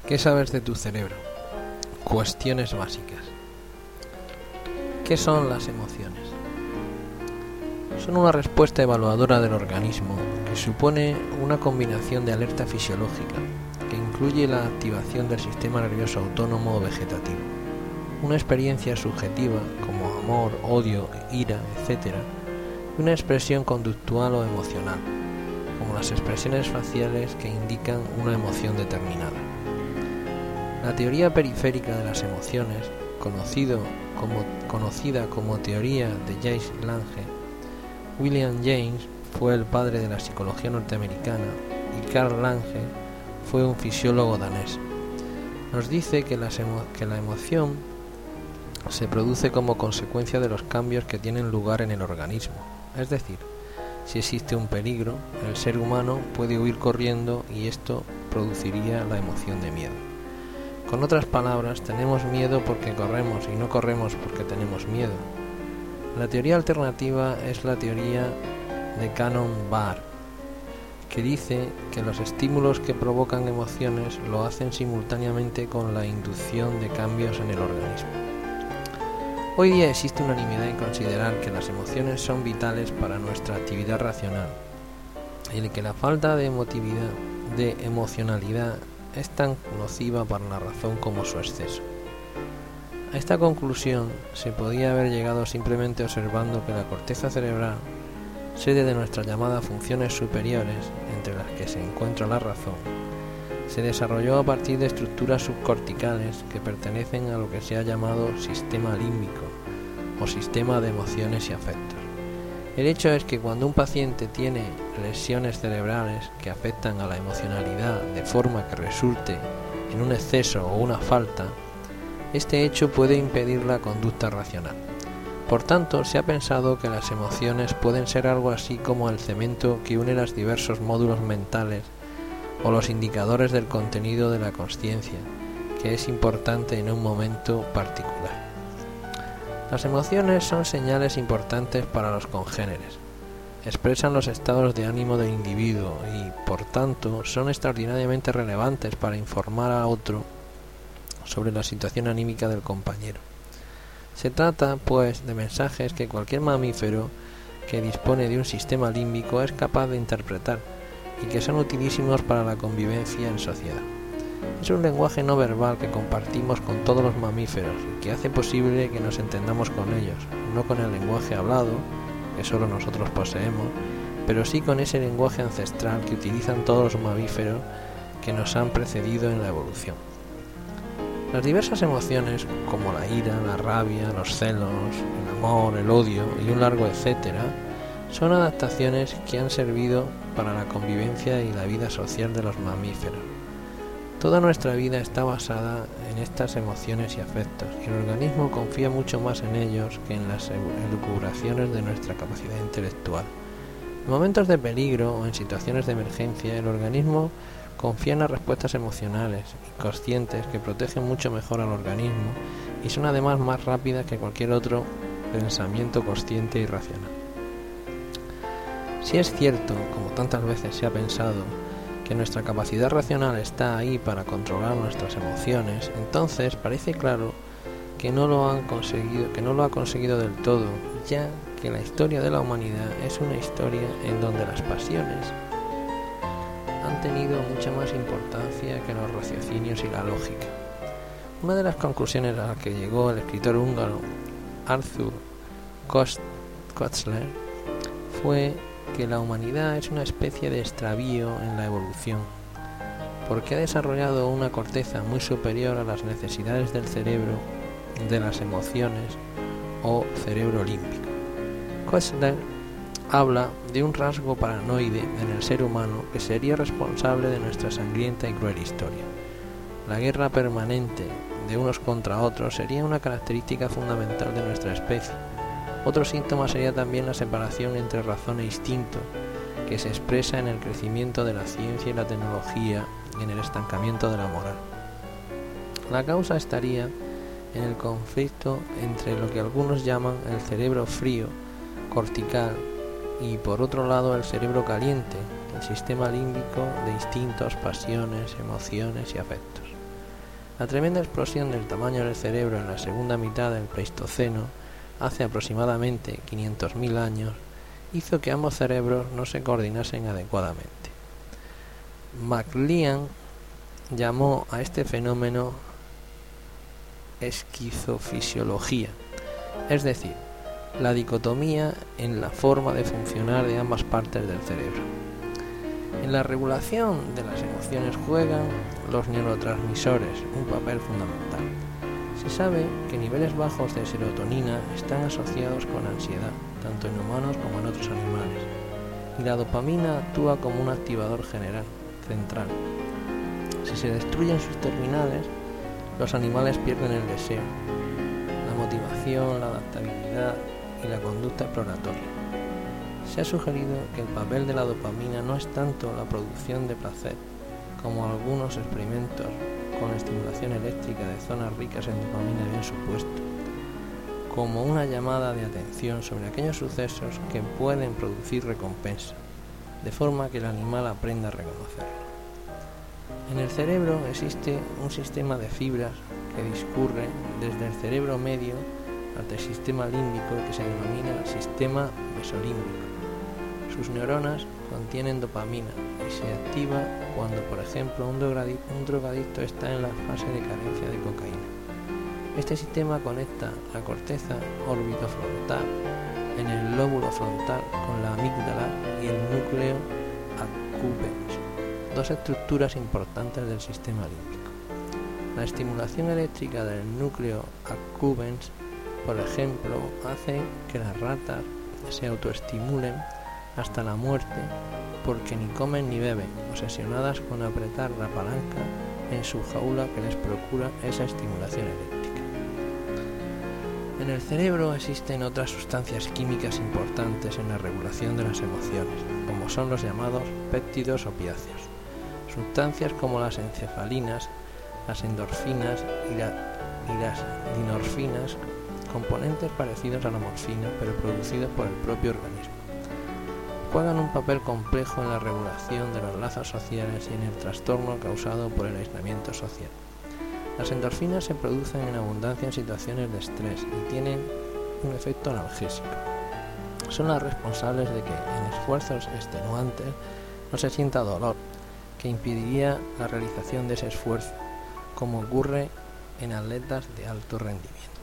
¿Qué sabes de tu cerebro? Cuestiones básicas. ¿Qué son las emociones? Son una respuesta evaluadora del organismo que supone una combinación de alerta fisiológica que incluye la activación del sistema nervioso autónomo o vegetativo, una experiencia subjetiva como amor, odio, ira, etc., y una expresión conductual o emocional, como las expresiones faciales que indican una emoción determinada. La teoría periférica de las emociones, conocida como teoría de James Lange, William James fue el padre de la psicología norteamericana y Carl Lange fue un fisiólogo danés. Nos dice que la emoción se produce como consecuencia de los cambios que tienen lugar en el organismo. Es decir, si existe un peligro, el ser humano puede huir corriendo y esto produciría la emoción de miedo. Con otras palabras, tenemos miedo porque corremos y no corremos porque tenemos miedo. La teoría alternativa es la teoría de Cannon-Barr, que dice que los estímulos que provocan emociones lo hacen simultáneamente con la inducción de cambios en el organismo. Hoy día existe unanimidad en considerar que las emociones son vitales para nuestra actividad racional y que la falta de emocionalidad es tan nociva para la razón como su exceso. A esta conclusión se podía haber llegado simplemente observando que la corteza cerebral, sede de nuestras llamadas funciones superiores, entre las que se encuentra la razón, se desarrolló a partir de estructuras subcorticales que pertenecen a lo que se ha llamado sistema límbico o sistema de emociones y afectos. El hecho es que cuando un paciente tiene lesiones cerebrales que afectan a la emocionalidad de forma que resulte en un exceso o una falta, este hecho puede impedir la conducta racional. Por tanto, se ha pensado que las emociones pueden ser algo así como el cemento que une los diversos módulos mentales o los indicadores del contenido de la consciencia, que es importante en un momento particular. Las emociones son señales importantes para los congéneres. Expresan los estados de ánimo del individuo y, por tanto, son extraordinariamente relevantes para informar a otro sobre la situación anímica del compañero. Se trata, pues, de mensajes que cualquier mamífero que dispone de un sistema límbico es capaz de interpretar y que son utilísimos para la convivencia en sociedad. Es un lenguaje no verbal que compartimos con todos los mamíferos y que hace posible que nos entendamos con ellos, no con el lenguaje hablado, que solo nosotros poseemos, pero sí con ese lenguaje ancestral que utilizan todos los mamíferos que nos han precedido en la evolución. Las diversas emociones, como la ira, la rabia, los celos, el amor, el odio y un largo etcétera, son adaptaciones que han servido para la convivencia y la vida social de los mamíferos. Toda nuestra vida está basada en estas emociones y afectos, y el organismo confía mucho más en ellos que en las elucubraciones de nuestra capacidad intelectual. En momentos de peligro o en situaciones de emergencia, el organismo confía en las respuestas emocionales y conscientes que protegen mucho mejor al organismo y son además más rápidas que cualquier otro pensamiento consciente y racional. Si es cierto, como tantas veces se ha pensado, que nuestra capacidad racional está ahí para controlar nuestras emociones, entonces parece claro que no lo ha conseguido del todo, ya que la historia de la humanidad es una historia en donde las pasiones han tenido mucha más importancia que los raciocinios y la lógica. Una de las conclusiones a las que llegó el escritor húngaro Arthur Koestler fue que la humanidad es una especie de extravío en la evolución, porque ha desarrollado una corteza muy superior a las necesidades del cerebro, de las emociones o cerebro límbico. Koestler habla de un rasgo paranoide en el ser humano que sería responsable de nuestra sangrienta y cruel historia. La guerra permanente de unos contra otros sería una característica fundamental de nuestra especie. Otro síntoma sería también la separación entre razón e instinto, que se expresa en el crecimiento de la ciencia y la tecnología y en el estancamiento de la moral. La causa estaría en el conflicto entre lo que algunos llaman el cerebro frío, cortical, y por otro lado el cerebro caliente, el sistema límbico de instintos, pasiones, emociones y afectos. La tremenda explosión del tamaño del cerebro en la segunda mitad del Pleistoceno, hace aproximadamente 500.000 años, hizo que ambos cerebros no se coordinasen adecuadamente. MacLean llamó a este fenómeno esquizofisiología, es decir, la dicotomía en la forma de funcionar de ambas partes del cerebro. En la regulación de las emociones juegan los neurotransmisores un papel fundamental. Se sabe que niveles bajos de serotonina están asociados con ansiedad, tanto en humanos como en otros animales, y la dopamina actúa como un activador central. Si se destruyen sus terminales, los animales pierden el deseo, la motivación, la adaptabilidad y la conducta exploratoria. Se ha sugerido que el papel de la dopamina no es tanto la producción de placer, como algunos experimentos con estimulación eléctrica de zonas ricas en dopamina habían supuesto, como una llamada de atención sobre aquellos sucesos que pueden producir recompensa, de forma que el animal aprenda a reconocerlo. En el cerebro existe un sistema de fibras que discurre desde el cerebro medio hasta el sistema límbico, que se denomina sistema mesolímbico. Sus neuronas contienen dopamina y se activa cuando, por ejemplo, un drogadicto está en la fase de carencia de cocaína. Este sistema conecta la corteza orbitofrontal en el lóbulo frontal con la amígdala y el núcleo accumbens, dos estructuras importantes del sistema límbico. La estimulación eléctrica del núcleo accumbens, por ejemplo, hace que las ratas se autoestimulen hasta la muerte porque ni comen ni beben, obsesionadas con apretar la palanca en su jaula que les procura esa estimulación eléctrica. En el cerebro existen otras sustancias químicas importantes en la regulación de las emociones, como son los llamados péptidos opiáceos. Sustancias como las encefalinas, las endorfinas y las dinorfinas, componentes parecidos a la morfina pero producidos por el propio organismo, juegan un papel complejo en la regulación de los lazos sociales y en el trastorno causado por el aislamiento social. Las endorfinas se producen en abundancia en situaciones de estrés y tienen un efecto analgésico. Son las responsables de que en esfuerzos extenuantes no se sienta dolor, que impediría la realización de ese esfuerzo, como ocurre en atletas de alto rendimiento.